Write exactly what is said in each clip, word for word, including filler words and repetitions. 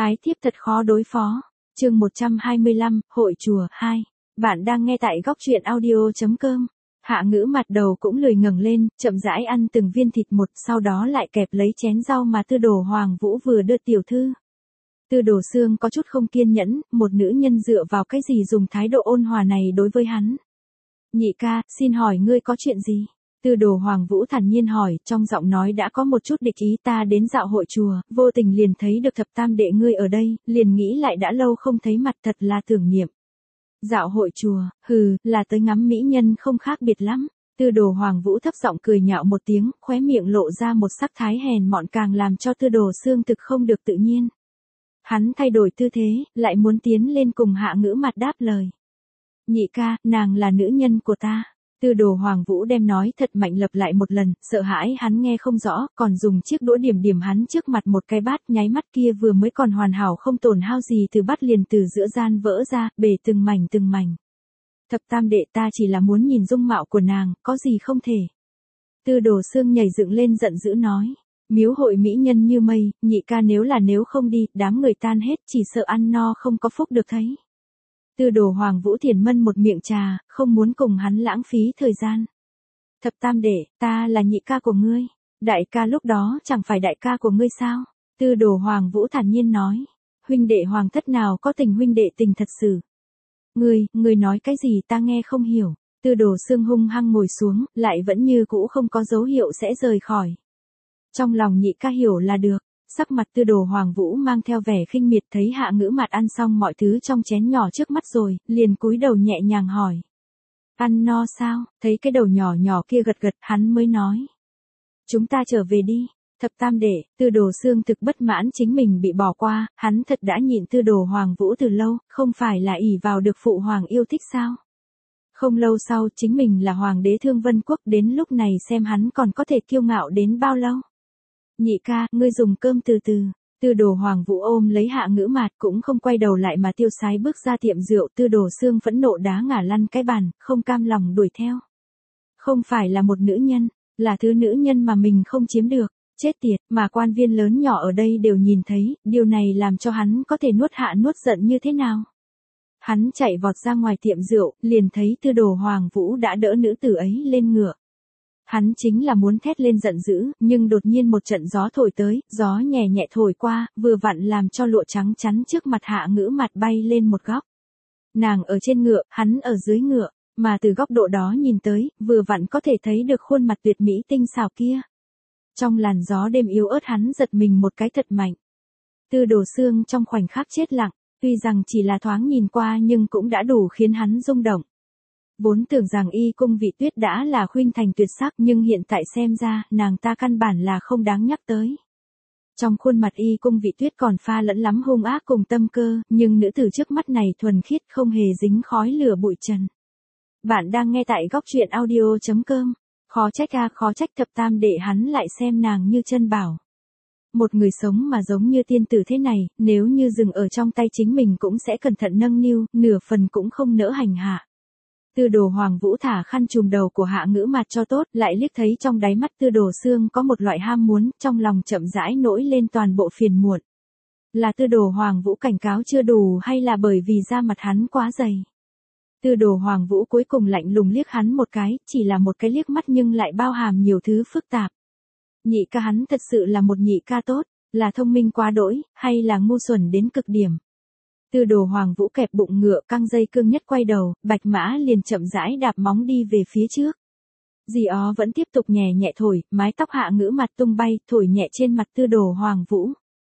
Ái thiếp thật khó đối phó. Chương một trăm hai mươi lăm, Hội chùa hai. Bạn đang nghe tại góc truyện audio chấm com. Hạ Ngữ mặt đầu cũng lười ngẩng lên, chậm rãi ăn từng viên thịt một, sau đó lại kẹp lấy chén rau mà Tư Đồ Hoàng Vũ vừa đưa tiểu thư. Tư Đồ Xương có chút không kiên nhẫn, một nữ nhân dựa vào cái gì dùng thái độ ôn hòa này đối với hắn. Nhị ca, xin hỏi ngươi có chuyện gì? Tư Đồ Hoàng Vũ thản nhiên hỏi, trong giọng nói đã có một chút địch ý. Ta đến dạo hội chùa, vô tình liền thấy được thập tam đệ ngươi ở đây, liền nghĩ lại đã lâu không thấy mặt, thật là tưởng niệm. Dạo hội chùa, hừ, là tới ngắm mỹ nhân không khác biệt lắm. Tư Đồ Hoàng Vũ thấp giọng cười nhạo một tiếng, khóe miệng lộ ra một sắc thái hèn mọn càng làm cho Tư Đồ Xương thực không được tự nhiên. Hắn thay đổi tư thế, lại muốn tiến lên cùng Hạ Ngữ mặt đáp lời. Nhị ca, nàng là nữ nhân của ta. Tư Đồ Hoàng Vũ đem nói thật mạnh lặp lại một lần, sợ hãi hắn nghe không rõ, còn dùng chiếc đũa điểm điểm hắn trước mặt một cái bát, nháy mắt kia vừa mới còn hoàn hảo không tổn hao gì từ bát liền từ giữa gian vỡ ra, bể từng mảnh từng mảnh. Thập tam đệ, ta chỉ là muốn nhìn dung mạo của nàng, có gì không thể. Tư Đồ Xương nhảy dựng lên giận dữ nói. Miếu hội mỹ nhân như mây, nhị ca nếu là nếu không đi, đám người tan hết, chỉ sợ ăn no không có phúc được thấy. Tư Đồ Hoàng Vũ thiền mân một miệng trà, không muốn cùng hắn lãng phí thời gian. Thập tam đệ, ta là nhị ca của ngươi. Đại ca lúc đó chẳng phải đại ca của ngươi sao? Tư Đồ Hoàng Vũ thản nhiên nói. Huynh đệ hoàng thất nào có tình huynh đệ tình thật sự. Ngươi, ngươi nói cái gì ta nghe không hiểu. Tư Đồ Xương hung hăng ngồi xuống, lại vẫn như cũ không có dấu hiệu sẽ rời khỏi. Trong lòng nhị ca hiểu là được. Sắc mặt Tư Đồ Hoàng Vũ mang theo vẻ khinh miệt, thấy Hạ Ngữ mặt ăn xong mọi thứ trong chén nhỏ trước mắt rồi, liền cúi đầu nhẹ nhàng hỏi. Ăn no sao? Thấy cái đầu nhỏ nhỏ kia gật gật, hắn mới nói. Chúng ta trở về đi. Thập tam đệ, Tư Đồ Xương thực bất mãn chính mình bị bỏ qua, hắn thật đã nhịn Tư Đồ Hoàng Vũ từ lâu, không phải là ỷ vào được phụ hoàng yêu thích sao? Không lâu sau chính mình là hoàng đế Thương Vân Quốc, đến lúc này xem hắn còn có thể kiêu ngạo đến bao lâu. Nhị ca, ngươi dùng cơm từ từ. Tư Đồ Hoàng Vũ ôm lấy Hạ Ngữ mạt cũng không quay đầu lại mà tiêu sái bước ra tiệm rượu. Tư Đồ Xương phẫn nộ đá ngả lăn cái bàn, không cam lòng đuổi theo. Không phải là một nữ nhân, là thứ nữ nhân mà mình không chiếm được. Chết tiệt, mà quan viên lớn nhỏ ở đây đều nhìn thấy, điều này làm cho hắn có thể nuốt hạ nuốt giận như thế nào. Hắn chạy vọt ra ngoài tiệm rượu, liền thấy Tư Đồ Hoàng Vũ đã đỡ nữ tử ấy lên ngựa. Hắn chính là muốn thét lên giận dữ, nhưng đột nhiên một trận gió thổi tới, gió nhẹ nhẹ thổi qua, vừa vặn làm cho lụa trắng chắn trước mặt Hạ Ngữ mặt bay lên một góc. Nàng ở trên ngựa, hắn ở dưới ngựa, mà từ góc độ đó nhìn tới, vừa vặn có thể thấy được khuôn mặt tuyệt mỹ tinh xảo kia. Trong làn gió đêm yếu ớt hắn giật mình một cái thật mạnh. Tư Đồ Xương trong khoảnh khắc chết lặng, tuy rằng chỉ là thoáng nhìn qua nhưng cũng đã đủ khiến hắn rung động. Vốn tưởng rằng Y Cung Vị Tuyết đã là khuynh thành tuyệt sắc, nhưng hiện tại xem ra, nàng ta căn bản là không đáng nhắc tới. Trong khuôn mặt Y Cung Vị Tuyết còn pha lẫn lắm hung ác cùng tâm cơ, nhưng nữ tử trước mắt này thuần khiết không hề dính khói lửa bụi trần. Bạn đang nghe tại góc truyện audio chấm com. Khó trách a, khó trách thập tam đệ hắn lại xem nàng như chân bảo. Một người sống mà giống như tiên tử thế này, nếu như dừng ở trong tay chính mình cũng sẽ cẩn thận nâng niu, nửa phần cũng không nỡ hành hạ. Tư Đồ Hoàng Vũ thả khăn trùm đầu của Hạ Ngữ mặt cho tốt, lại liếc thấy trong đáy mắt Tư Đồ Xương có một loại ham muốn, trong lòng chậm rãi nổi lên toàn bộ phiền muộn. Là Tư Đồ Hoàng Vũ cảnh cáo chưa đủ hay là bởi vì da mặt hắn quá dày? Tư Đồ Hoàng Vũ cuối cùng lạnh lùng liếc hắn một cái, chỉ là một cái liếc mắt nhưng lại bao hàm nhiều thứ phức tạp. Nhị ca hắn thật sự là một nhị ca tốt, là thông minh quá đỗi, hay là ngu xuẩn đến cực điểm? Tư Đồ Hoàng Vũ kẹp bụng ngựa, căng dây cương nhất quay đầu, bạch mã liền chậm rãi đạp móng đi về phía trước. Dì ó vẫn tiếp tục nhẹ nhẹ thổi, mái tóc Hạ Ngữ mặt tung bay, thổi nhẹ trên mặt Tư Đồ Hoàng Vũ.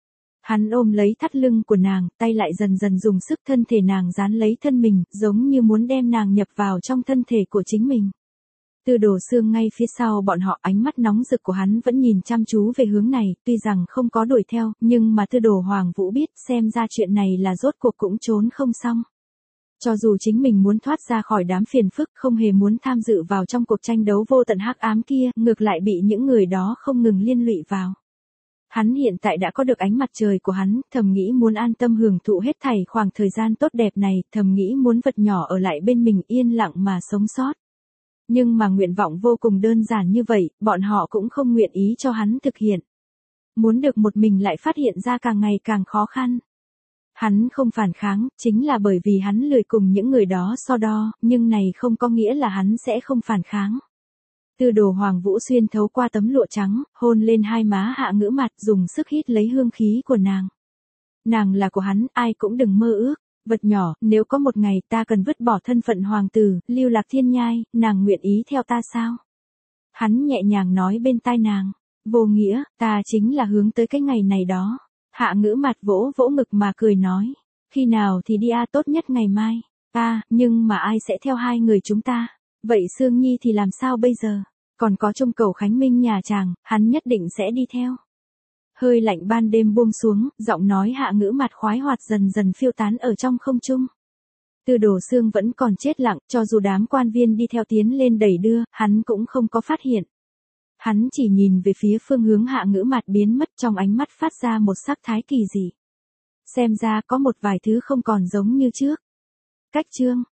Hắn ôm lấy thắt lưng của nàng, tay lại dần dần dùng sức thân thể nàng dán lấy thân mình, giống như muốn đem nàng nhập vào trong thân thể của chính mình. Tư Đồ Xương ngay phía sau bọn họ, ánh mắt nóng rực của hắn vẫn nhìn chăm chú về hướng này, tuy rằng không có đuổi theo, nhưng mà Tư Đồ Hoàng Vũ biết xem ra chuyện này là rốt cuộc cũng trốn không xong. Cho dù chính mình muốn thoát ra khỏi đám phiền phức, không hề muốn tham dự vào trong cuộc tranh đấu vô tận hắc ám kia, ngược lại bị những người đó không ngừng liên lụy vào. Hắn hiện tại đã có được ánh mặt trời của hắn, thầm nghĩ muốn an tâm hưởng thụ hết thảy khoảng thời gian tốt đẹp này, thầm nghĩ muốn vật nhỏ ở lại bên mình yên lặng mà sống sót. Nhưng mà nguyện vọng vô cùng đơn giản như vậy, bọn họ cũng không nguyện ý cho hắn thực hiện. Muốn được một mình lại phát hiện ra càng ngày càng khó khăn. Hắn không phản kháng, chính là bởi vì hắn lười cùng những người đó so đo, nhưng này không có nghĩa là hắn sẽ không phản kháng. Tư Đồ Hoàng Vũ xuyên thấu qua tấm lụa trắng, hôn lên hai má Hạ Ngữ Mặt, dùng sức hít lấy hương khí của nàng. Nàng là của hắn, ai cũng đừng mơ ước. Vật nhỏ, nếu có một ngày ta cần vứt bỏ thân phận hoàng tử, lưu lạc thiên nhai, nàng nguyện ý theo ta sao? Hắn nhẹ nhàng nói bên tai nàng. Vô nghĩa, ta chính là hướng tới cái ngày này đó. Hạ Ngữ Mặt vỗ vỗ ngực mà cười nói. Khi nào thì đi a, tốt nhất ngày mai. À, nhưng mà ai sẽ theo hai người chúng ta? Vậy Sương Nhi thì làm sao bây giờ? Còn có Trung Cầu Khánh Minh nhà chàng, hắn nhất định sẽ đi theo. Hơi lạnh ban đêm buông xuống, giọng nói Hạ Ngữ Mặt khoái hoạt dần dần phiêu tán ở trong không trung. Tư Đồ Sương vẫn còn chết lặng, cho dù đám quan viên đi theo tiến lên đẩy đưa, hắn cũng không có phát hiện. Hắn chỉ nhìn về phía phương hướng Hạ Ngữ Mặt biến mất, trong ánh mắt phát ra một sắc thái kỳ dị. Xem ra có một vài thứ không còn giống như trước. Cách chương